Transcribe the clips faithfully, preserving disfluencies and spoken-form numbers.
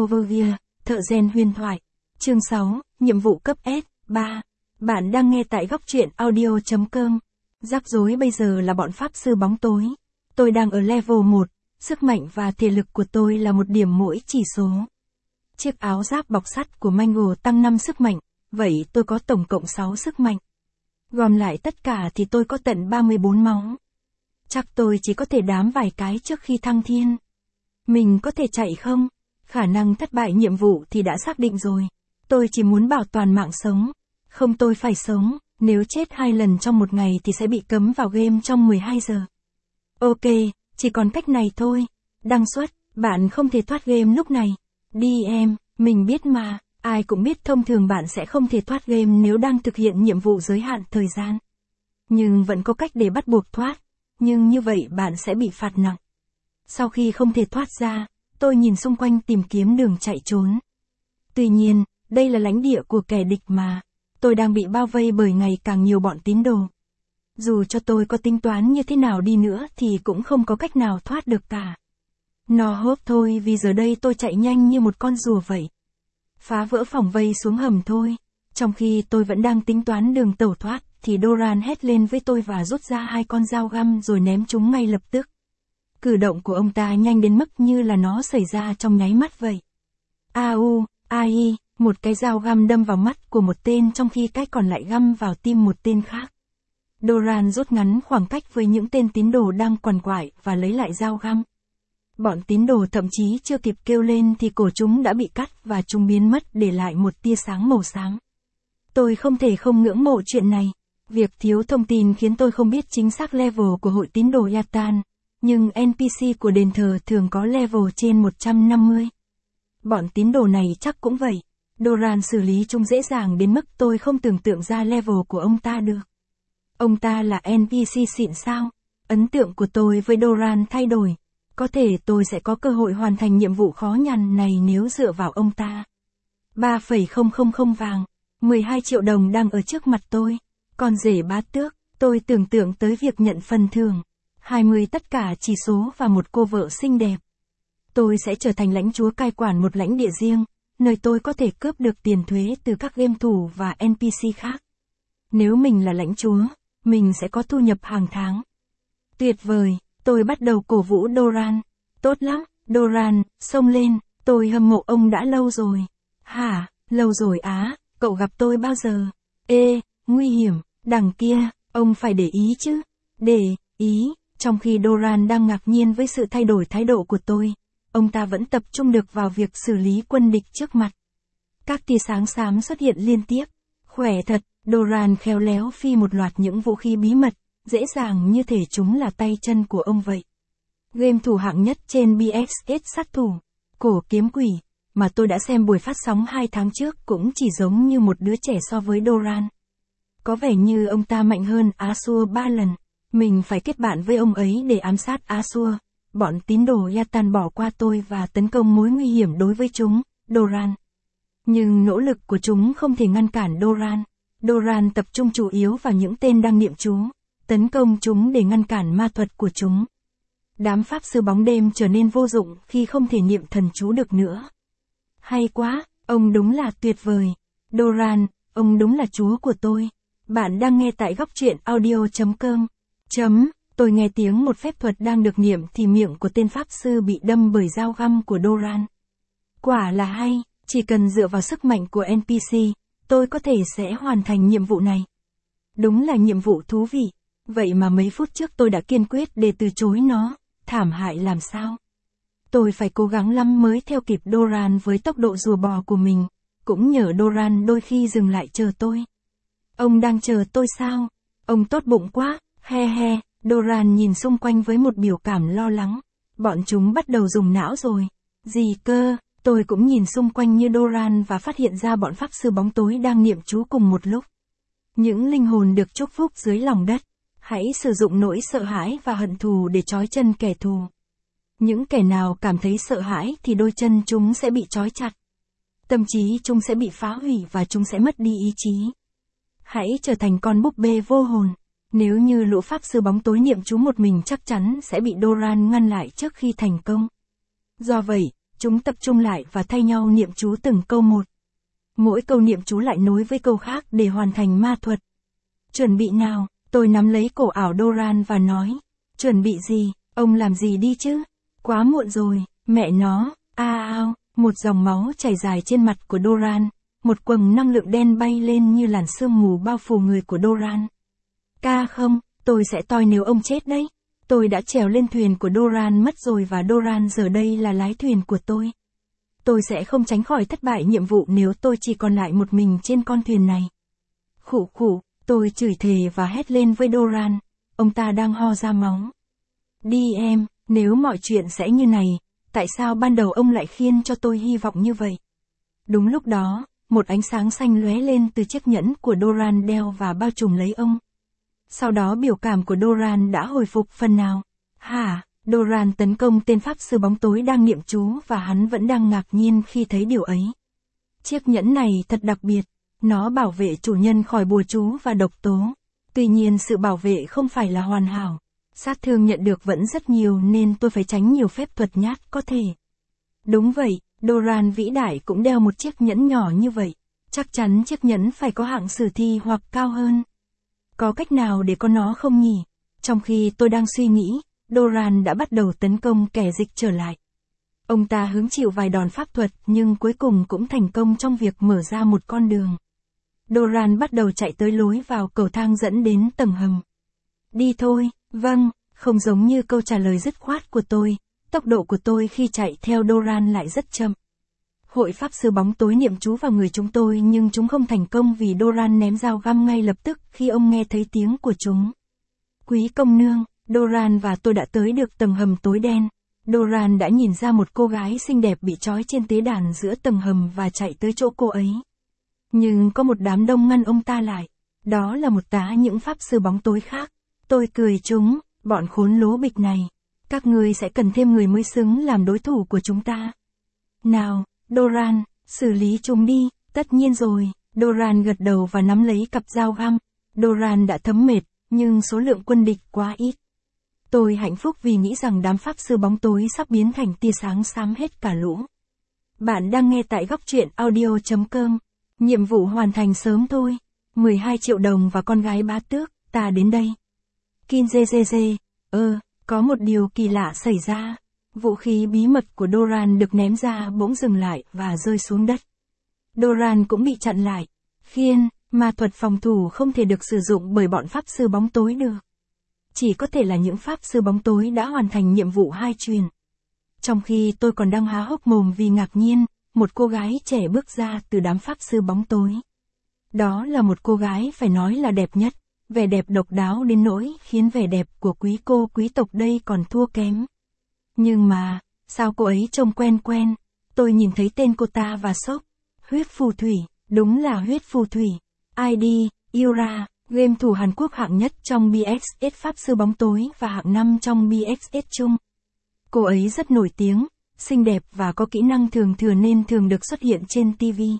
Overview, thợ rèn huyền thoại. Chương sáu, nhiệm vụ cấp S, ba. Bạn đang nghe tại góc truyện audio chấm com. Rắc rối bây giờ là bọn pháp sư bóng tối. Tôi đang ở level một, sức mạnh và thể lực của tôi là một điểm mỗi chỉ số. Chiếc áo giáp bọc sắt của Mango tăng năm sức mạnh, vậy tôi có tổng cộng sáu sức mạnh. Gom lại tất cả thì tôi có tận ba mươi bốn máu. Chắc tôi chỉ có thể đám vài cái trước khi thăng thiên. Mình có thể chạy không? Khả năng thất bại nhiệm vụ thì đã xác định rồi. Tôi chỉ muốn bảo toàn mạng sống. Không, tôi phải sống, nếu chết hai lần trong một ngày thì sẽ bị cấm vào game trong mười hai giờ. Ok, chỉ còn cách này thôi. Đăng xuất, bạn không thể thoát game lúc này. Đi em, mình biết mà, ai cũng biết thông thường bạn sẽ không thể thoát game nếu đang thực hiện nhiệm vụ giới hạn thời gian. Nhưng vẫn có cách để bắt buộc thoát, nhưng như vậy bạn sẽ bị phạt nặng. Sau khi không thể thoát ra, tôi nhìn xung quanh tìm kiếm đường chạy trốn. Tuy nhiên, đây là lãnh địa của kẻ địch mà. Tôi đang bị bao vây bởi ngày càng nhiều bọn tín đồ. Dù cho tôi có tính toán như thế nào đi nữa thì cũng không có cách nào thoát được cả. Nó hốt thôi vì giờ đây tôi chạy nhanh như một con rùa vậy. Phá vỡ phòng vây xuống hầm thôi. Trong khi tôi vẫn đang tính toán đường tẩu thoát thì Doran hét lên với tôi và rút ra hai con dao găm rồi ném chúng ngay lập tức. Cử động của ông ta nhanh đến mức như là nó xảy ra trong nháy mắt vậy. Au, ai, một cái dao găm đâm vào mắt của một tên trong khi cái còn lại găm vào tim một tên khác. Doran rút ngắn khoảng cách với những tên tín đồ đang quằn quại và lấy lại dao găm. Bọn tín đồ thậm chí chưa kịp kêu lên thì cổ chúng đã bị cắt và chúng biến mất để lại một tia sáng màu xám. Tôi không thể không ngưỡng mộ chuyện này. Việc thiếu thông tin khiến tôi không biết chính xác level của hội tín đồ Yatan, nhưng en pê xê của đền thờ thường có level trên một trăm năm mươi. Bọn tín đồ này chắc cũng vậy. Doran xử lý chúng dễ dàng đến mức tôi không tưởng tượng ra level của ông ta được. Ông ta là en pê xê xịn sao? Ấn tượng của tôi với Doran thay đổi. Có thể tôi sẽ có cơ hội hoàn thành nhiệm vụ khó nhằn này nếu dựa vào ông ta. ba phẩy không không không vàng, mười hai triệu đồng đang ở trước mặt tôi. Còn rể bá tước, tôi tưởng tượng tới việc nhận phần thưởng. hai mươi tất cả chỉ số và một cô vợ xinh đẹp. Tôi sẽ trở thành lãnh chúa cai quản một lãnh địa riêng, nơi tôi có thể cướp được tiền thuế từ các game thủ và en pê xê khác. Nếu mình là lãnh chúa, mình sẽ có thu nhập hàng tháng. Tuyệt vời, tôi bắt đầu cổ vũ Doran. Tốt lắm, Doran, xông lên, tôi hâm mộ ông đã lâu rồi. Hả, lâu rồi á, cậu gặp tôi bao giờ? Ê, nguy hiểm, đằng kia, ông phải để ý chứ. Để ý, trong khi Doran đang ngạc nhiên với sự thay đổi thái độ của tôi, ông ta vẫn tập trung được vào việc xử lý quân địch trước mặt. Các tia sáng xám xuất hiện liên tiếp. Khỏe thật, Doran khéo léo phi một loạt những vũ khí bí mật, dễ dàng như thể chúng là tay chân của ông vậy. Game thủ hạng nhất trên bê ích ét sát thủ, cổ kiếm quỷ, mà tôi đã xem buổi phát sóng hai tháng trước cũng chỉ giống như một đứa trẻ so với Doran. Có vẻ như ông ta mạnh hơn Asur ba lần. Mình phải kết bạn với ông ấy để ám sát Asur. Bọn tín đồ Yatan bỏ qua tôi và tấn công mối nguy hiểm đối với chúng, Doran. Nhưng nỗ lực của chúng không thể ngăn cản Doran. Doran tập trung chủ yếu vào những tên đang niệm chú, tấn công chúng để ngăn cản ma thuật của chúng. Đám pháp sư bóng đêm trở nên vô dụng khi không thể niệm thần chú được nữa. Hay quá, ông đúng là tuyệt vời. Doran, ông đúng là chúa của tôi. Bạn đang nghe tại góc truyện audio chấm com. Chấm, tôi nghe tiếng một phép thuật đang được niệm thì miệng của tên pháp sư bị đâm bởi dao găm của Doran. Quả là hay, chỉ cần dựa vào sức mạnh của en pê xê, tôi có thể sẽ hoàn thành nhiệm vụ này. Đúng là nhiệm vụ thú vị, vậy mà mấy phút trước tôi đã kiên quyết để từ chối nó, thảm hại làm sao. Tôi phải cố gắng lắm mới theo kịp Doran với tốc độ rùa bò của mình, cũng nhờ Doran đôi khi dừng lại chờ tôi. Ông đang chờ tôi sao? Ông tốt bụng quá, he he, Doran nhìn xung quanh với một biểu cảm lo lắng. Bọn chúng bắt đầu dùng não rồi. Gì cơ? Tôi cũng nhìn xung quanh như Doran và phát hiện ra bọn pháp sư bóng tối đang niệm chú cùng một lúc. Những linh hồn được chúc phúc dưới lòng đất. Hãy sử dụng nỗi sợ hãi và hận thù để trói chân kẻ thù. Những kẻ nào cảm thấy sợ hãi thì đôi chân chúng sẽ bị trói chặt. Tâm trí chúng sẽ bị phá hủy và chúng sẽ mất đi ý chí. Hãy trở thành con búp bê vô hồn. Nếu như lũ pháp sư bóng tối niệm chú một mình chắc chắn sẽ bị Doran ngăn lại trước khi thành công. Do vậy, Chúng tập trung lại và thay nhau niệm chú từng câu một. Mỗi câu niệm chú lại nối với câu khác để hoàn thành ma thuật. Chuẩn bị nào, tôi nắm lấy cổ ảo Doran và nói. Chuẩn bị gì, ông làm gì đi chứ? Quá muộn rồi, mẹ nó, a ao, một dòng máu chảy dài trên mặt của Doran, một quầng năng lượng đen bay lên như làn sương mù bao phủ người của Doran. Ca không, tôi sẽ toi nếu ông chết đấy. Tôi đã trèo lên thuyền của Doran mất rồi và Doran giờ đây là lái thuyền của tôi. Tôi sẽ không tránh khỏi thất bại nhiệm vụ nếu tôi chỉ còn lại một mình trên con thuyền này. Khụ khụ, tôi chửi thề và hét lên với Doran. Ông ta đang ho ra máu. Đi em, nếu mọi chuyện sẽ như này, tại sao ban đầu ông lại khiến cho tôi hy vọng như vậy? Đúng lúc đó, một ánh sáng xanh lóe lên từ chiếc nhẫn của Doran đeo và bao trùm lấy ông. Sau đó biểu cảm của Doran đã hồi phục phần nào. Hả, Doran tấn công tên pháp sư bóng tối đang niệm chú và hắn vẫn đang ngạc nhiên khi thấy điều ấy. Chiếc nhẫn này thật đặc biệt, nó bảo vệ chủ nhân khỏi bùa chú và độc tố. Tuy nhiên sự bảo vệ không phải là hoàn hảo. Sát thương nhận được vẫn rất nhiều nên tôi phải tránh nhiều phép thuật nhát có thể. Đúng vậy, Doran vĩ đại cũng đeo một chiếc nhẫn nhỏ như vậy. Chắc chắn chiếc nhẫn phải có hạng sử thi hoặc cao hơn. Có cách nào để có nó không nhỉ? Trong khi tôi đang suy nghĩ, Doran đã bắt đầu tấn công kẻ dịch trở lại. Ông ta hứng chịu vài đòn pháp thuật nhưng cuối cùng cũng thành công trong việc mở ra một con đường. Doran bắt đầu chạy tới lối vào cầu thang dẫn đến tầng hầm. Đi thôi, vâng, không giống như câu trả lời dứt khoát của tôi, tốc độ của tôi khi chạy theo Doran lại rất chậm. Hội pháp sư bóng tối niệm chú vào người chúng tôi nhưng chúng không thành công vì Doran ném dao găm ngay lập tức khi ông nghe thấy tiếng của chúng. Quý công nương, Doran và tôi đã tới được tầng hầm tối đen. Doran đã nhìn ra một cô gái xinh đẹp bị trói trên tế đàn giữa tầng hầm và chạy tới chỗ cô ấy. Nhưng có một đám đông ngăn ông ta lại. Đó là một tá những pháp sư bóng tối khác. Tôi cười chúng, bọn khốn lố bịch này. Các ngươi sẽ cần thêm người mới xứng làm đối thủ của chúng ta. Nào, Doran, xử lý chúng đi, tất nhiên rồi. Doran gật đầu và nắm lấy cặp dao găm. Doran đã thấm mệt, nhưng số lượng quân địch quá ít. Tôi hạnh phúc vì nghĩ rằng đám pháp sư bóng tối sắp biến thành tia sáng xám hết cả lũ. Bạn đang nghe tại góc truyện audio chấm com. Nhiệm vụ hoàn thành sớm thôi. mười hai triệu đồng và con gái bá tước, ta đến đây. Kin dê dê dê, ơ, có một điều kỳ lạ xảy ra. Vũ khí bí mật của Doran được ném ra bỗng dừng lại và rơi xuống đất. Doran cũng bị chặn lại. Khiên, ma thuật phòng thủ không thể được sử dụng bởi bọn pháp sư bóng tối được. Chỉ có thể là những pháp sư bóng tối đã hoàn thành nhiệm vụ hai truyền. Trong khi tôi còn đang há hốc mồm vì ngạc nhiên, một cô gái trẻ bước ra từ đám pháp sư bóng tối. Đó là một cô gái phải nói là đẹp nhất, vẻ đẹp độc đáo đến nỗi khiến vẻ đẹp của quý cô quý tộc đây còn thua kém. Nhưng mà, sao cô ấy trông quen quen, tôi nhìn thấy tên cô ta và sốc. Huyết phù thủy, đúng là huyết phù thủy. i đê, Yura, game thủ Hàn Quốc hạng nhất trong bê ích ét Pháp sư bóng tối và hạng năm trong bê ích ét chung. Cô ấy rất nổi tiếng, xinh đẹp và có kỹ năng thường thừa nên thường được xuất hiện trên ti vi.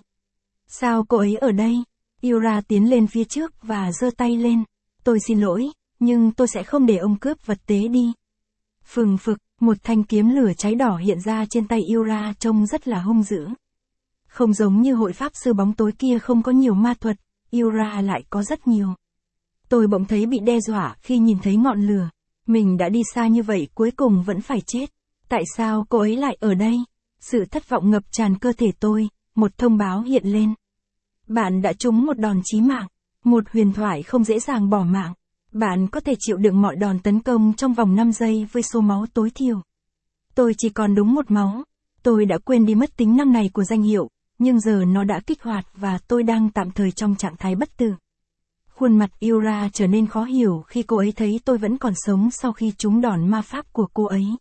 Sao cô ấy ở đây? Yura tiến lên phía trước và giơ tay lên. Tôi xin lỗi, nhưng tôi sẽ không để ông cướp vật tế đi. Phừng phực, một thanh kiếm lửa cháy đỏ hiện ra trên tay Yura trông rất là hung dữ. Không giống như hội pháp sư bóng tối kia không có nhiều ma thuật, Yura lại có rất nhiều. Tôi bỗng thấy bị đe dọa khi nhìn thấy ngọn lửa. Mình đã đi xa như vậy cuối cùng vẫn phải chết. Tại sao cô ấy lại ở đây? Sự thất vọng ngập tràn cơ thể tôi, một thông báo hiện lên. Bạn đã trúng một đòn chí mạng. Một huyền thoại không dễ dàng bỏ mạng. Bạn có thể chịu đựng mọi đòn tấn công trong vòng năm giây với số máu tối thiểu. Tôi chỉ còn đúng một máu. Tôi đã quên đi mất tính năng này của danh hiệu, nhưng giờ nó đã kích hoạt và tôi đang tạm thời trong trạng thái bất tử. Khuôn mặt Yura trở nên khó hiểu khi cô ấy thấy tôi vẫn còn sống sau khi trúng đòn ma pháp của cô ấy.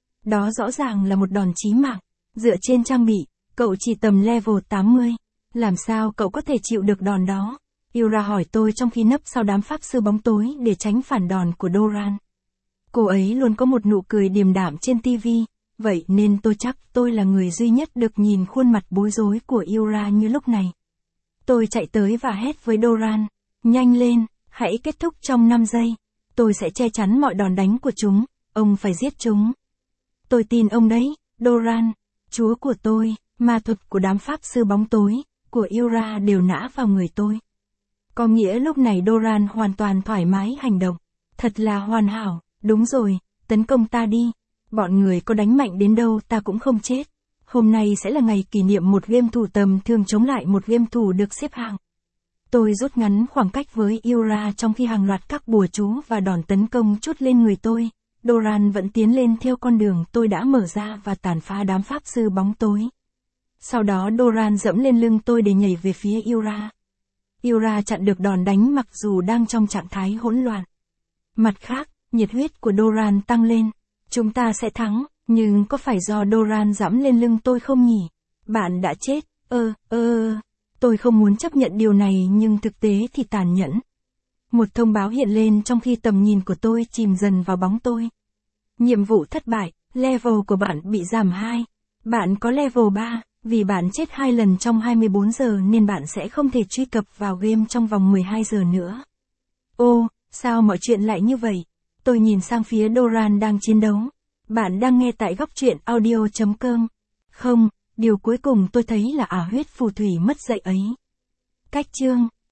Đó rõ ràng là một đòn chí mạng. Dựa trên trang bị, cậu chỉ tầm level tám mươi. Làm sao cậu có thể chịu được đòn đó? Yura hỏi tôi trong khi nấp sau đám pháp sư bóng tối để tránh phản đòn của Doran. Cô ấy luôn có một nụ cười điềm đạm trên ti vi, vậy nên tôi chắc tôi là người duy nhất được nhìn khuôn mặt bối rối của Yura như lúc này. Tôi chạy tới và hét với Doran, nhanh lên, hãy kết thúc trong năm giây. Tôi sẽ che chắn mọi đòn đánh của chúng, ông phải giết chúng. Tôi tin ông đấy, Doran. Chúa của tôi, ma thuật của đám pháp sư bóng tối, của Yura đều nã vào người tôi. Có nghĩa lúc này Doran hoàn toàn thoải mái hành động. Thật là hoàn hảo, đúng rồi, tấn công ta đi. Bọn người có đánh mạnh đến đâu ta cũng không chết. Hôm nay sẽ là ngày kỷ niệm một game thủ tầm thường chống lại một game thủ được xếp hạng. Tôi rút ngắn khoảng cách với Yura trong khi hàng loạt các bùa chú và đòn tấn công trút lên người tôi. Doran vẫn tiến lên theo con đường tôi đã mở ra và tàn phá đám pháp sư bóng tối. Sau đó Doran dẫm lên lưng tôi để nhảy về phía Yura. Yura chặn được đòn đánh mặc dù đang trong trạng thái hỗn loạn. Mặt khác, nhiệt huyết của Doran tăng lên. Chúng ta sẽ thắng, nhưng có phải do Doran dẫm lên lưng tôi không nhỉ? Bạn đã chết, ơ, ơ, tôi không muốn chấp nhận điều này nhưng thực tế thì tàn nhẫn. Một thông báo hiện lên trong khi tầm nhìn của tôi chìm dần vào bóng tôi. Nhiệm vụ thất bại, level của bạn bị giảm hai. Bạn có level ba, vì bạn chết hai lần trong hai mươi bốn giờ nên bạn sẽ không thể truy cập vào game trong vòng mười hai giờ nữa. Ô, sao mọi chuyện lại như vậy? Tôi nhìn sang phía Doran đang chiến đấu. Bạn đang nghe tại góc truyện audio chấm com. Không, điều cuối cùng tôi thấy là ả huyết phù thủy mất dạy ấy. Cách chương